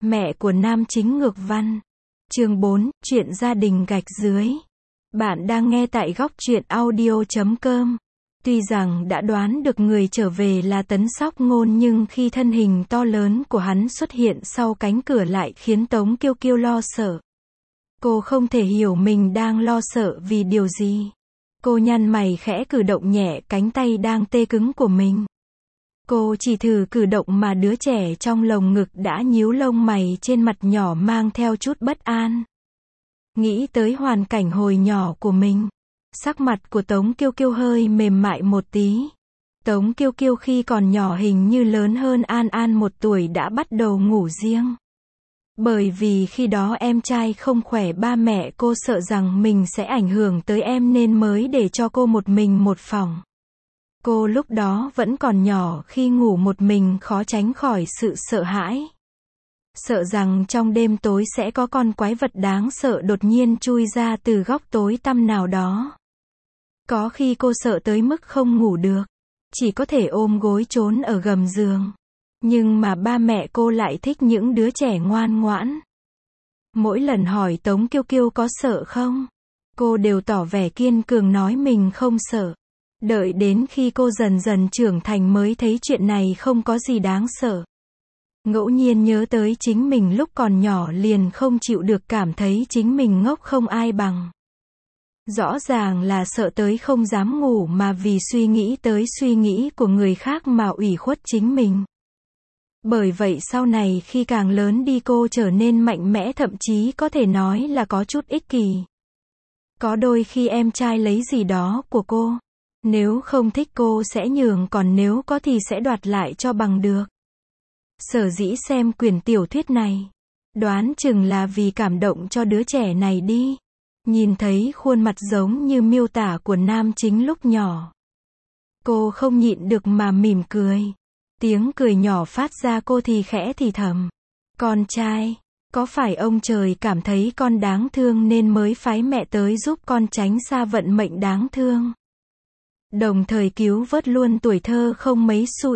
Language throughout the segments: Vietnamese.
Mẹ của nam chính ngược văn. Chương 4, chuyện gia đình gạch dưới. Bạn đang nghe tại góc truyện audio.com. Tuy rằng đã đoán được người trở về là Tấn Sóc Ngôn, nhưng khi thân hình to lớn của hắn xuất hiện sau cánh cửa lại khiến Tống Kiêu Kiêu lo sợ. Cô không thể hiểu mình đang lo sợ vì điều gì. Cô nhăn mày khẽ cử động nhẹ cánh tay đang tê cứng của mình. Cô chỉ thử cử động mà đứa trẻ trong lồng ngực đã nhíu lông mày trên mặt nhỏ mang theo chút bất an. Nghĩ tới hoàn cảnh hồi nhỏ của mình, sắc mặt của Tống Kiêu Kiêu hơi mềm mại một tí. Tống Kiêu Kiêu khi còn nhỏ hình như lớn hơn An An 1 tuổi đã bắt đầu ngủ riêng. Bởi vì khi đó em trai không khỏe, ba mẹ cô sợ rằng mình sẽ ảnh hưởng tới em nên mới để cho cô một mình một phòng. Cô lúc đó vẫn còn nhỏ, khi ngủ một mình khó tránh khỏi sự sợ hãi. Sợ rằng trong đêm tối sẽ có con quái vật đáng sợ đột nhiên chui ra từ góc tối tăm nào đó. Có khi cô sợ tới mức không ngủ được, chỉ có thể ôm gối trốn ở gầm giường. Nhưng mà ba mẹ cô lại thích những đứa trẻ ngoan ngoãn. Mỗi lần hỏi Tống Kiêu Kiêu có sợ không, cô đều tỏ vẻ kiên cường nói mình không sợ. Đợi đến khi cô dần dần trưởng thành mới thấy chuyện này không có gì đáng sợ. Ngẫu nhiên nhớ tới chính mình lúc còn nhỏ liền không chịu được, cảm thấy chính mình ngốc không ai bằng. Rõ ràng là sợ tới không dám ngủ mà vì suy nghĩ tới suy nghĩ của người khác mà ủy khuất chính mình. Bởi vậy sau này khi càng lớn đi cô trở nên mạnh mẽ, thậm chí có thể nói là có chút ích kỷ. Có đôi khi em trai lấy gì đó của cô, nếu không thích cô sẽ nhường, còn nếu có thì sẽ đoạt lại cho bằng được. Sở dĩ xem quyển tiểu thuyết này, đoán chừng là vì cảm động cho đứa trẻ này đi. Nhìn thấy khuôn mặt giống như miêu tả của nam chính lúc nhỏ, cô không nhịn được mà mỉm cười. Tiếng cười nhỏ phát ra, cô thì khẽ thì thầm: con trai, có phải ông trời cảm thấy con đáng thương nên mới phái mẹ tới giúp con tránh xa vận mệnh đáng thương, đồng thời cứu vớt luôn tuổi thơ không mấy xu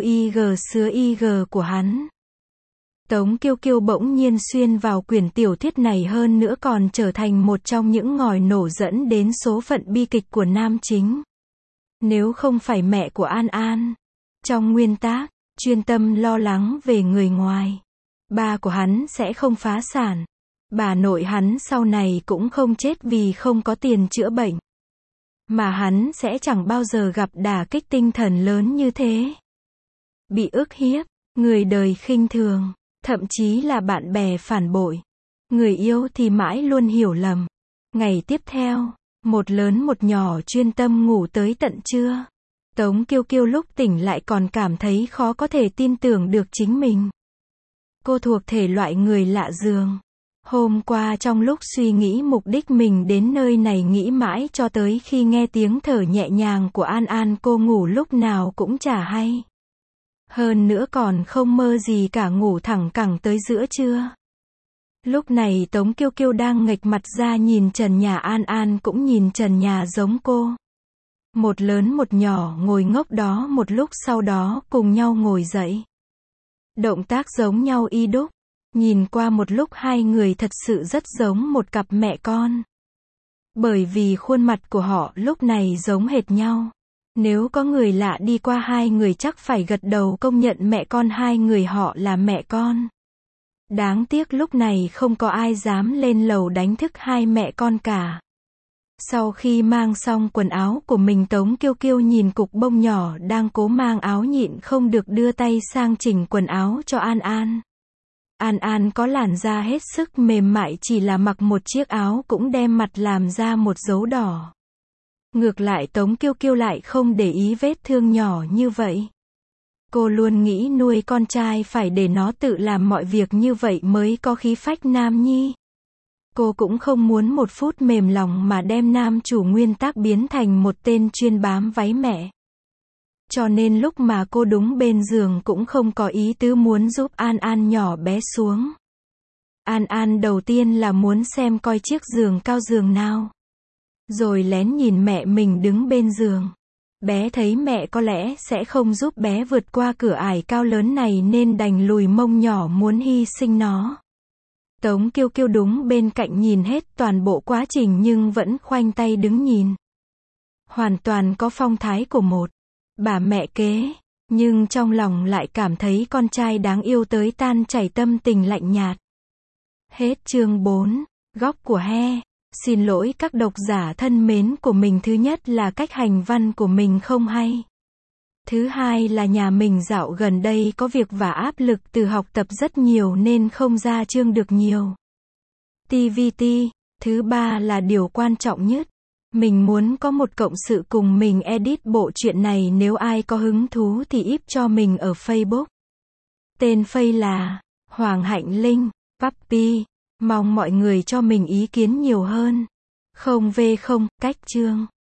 ig của hắn. Tống Kiêu Kiêu bỗng nhiên xuyên vào quyển tiểu thuyết này, hơn nữa còn trở thành một trong những ngòi nổ dẫn đến số phận bi kịch của nam chính. Nếu không phải mẹ của An An, trong nguyên tác, chuyên tâm lo lắng về người ngoài, ba của hắn sẽ không phá sản. Bà nội hắn sau này cũng không chết vì không có tiền chữa bệnh. Mà hắn sẽ chẳng bao giờ gặp đả kích tinh thần lớn như thế. Bị ức hiếp, người đời khinh thường, thậm chí là bạn bè phản bội. Người yêu thì mãi luôn hiểu lầm. Ngày tiếp theo, một lớn một nhỏ chuyên tâm ngủ tới tận trưa. Tống Kiêu Kiêu lúc tỉnh lại còn cảm thấy khó có thể tin tưởng được chính mình. Cô thuộc thể loại người lạ giường. Hôm qua trong lúc suy nghĩ mục đích mình đến nơi này, nghĩ mãi cho tới khi nghe tiếng thở nhẹ nhàng của An An, cô ngủ lúc nào cũng chả hay. Hơn nữa còn không mơ gì cả, ngủ thẳng cẳng tới giữa trưa. Lúc này Tống Kiêu Kiêu đang nghệch mặt ra nhìn trần nhà, An An cũng nhìn trần nhà giống cô. Một lớn một nhỏ ngồi ngốc đó một lúc, sau đó cùng nhau ngồi dậy. Động tác giống nhau y đúc. Nhìn qua một lúc hai người thật sự rất giống một cặp mẹ con. Bởi vì khuôn mặt của họ lúc này giống hệt nhau. Nếu có người lạ đi qua, hai người chắc phải gật đầu công nhận mẹ con hai người họ là mẹ con. Đáng tiếc lúc này không có ai dám lên lầu đánh thức hai mẹ con cả. Sau khi mang xong quần áo của mình, Tống Kiêu Kiêu nhìn cục bông nhỏ đang cố mang áo, nhịn không được đưa tay sang chỉnh quần áo cho An An. An An có làn da hết sức mềm mại, chỉ là mặc một chiếc áo cũng đem mặt làm ra một dấu đỏ. Ngược lại Tống Kiêu Kiêu lại không để ý vết thương nhỏ như vậy. Cô luôn nghĩ nuôi con trai phải để nó tự làm mọi việc, như vậy mới có khí phách nam nhi. Cô cũng không muốn một phút mềm lòng mà đem nam chủ nguyên tác biến thành một tên chuyên bám váy mẹ. Cho nên lúc mà cô đúng bên giường cũng không có ý tứ muốn giúp An An nhỏ bé xuống. An An đầu tiên là muốn xem coi chiếc giường cao giường nào, rồi lén nhìn mẹ mình đứng bên giường. Bé thấy mẹ có lẽ sẽ không giúp bé vượt qua cửa ải cao lớn này nên đành lùi mông nhỏ muốn hy sinh nó. Tống Kiêu Kiêu đúng bên cạnh nhìn hết toàn bộ quá trình nhưng vẫn khoanh tay đứng nhìn. Hoàn toàn có phong thái của một bà mẹ kế, nhưng trong lòng lại cảm thấy con trai đáng yêu tới tan chảy, tâm tình lạnh nhạt. Hết chương 4. Góc của He. Xin lỗi các độc giả thân mến của mình, thứ nhất là cách hành văn của mình không hay. Thứ hai là nhà mình dạo gần đây có việc và áp lực từ học tập rất nhiều nên không ra chương được nhiều. TVT. Thứ ba là điều quan trọng nhất, mình muốn có một cộng sự cùng mình edit bộ truyện này, nếu ai có hứng thú thì ip cho mình ở Facebook. Tên Face là Hoàng Hạnh Linh, Puppy. Mong mọi người cho mình ý kiến nhiều hơn. Không V không, cách chương.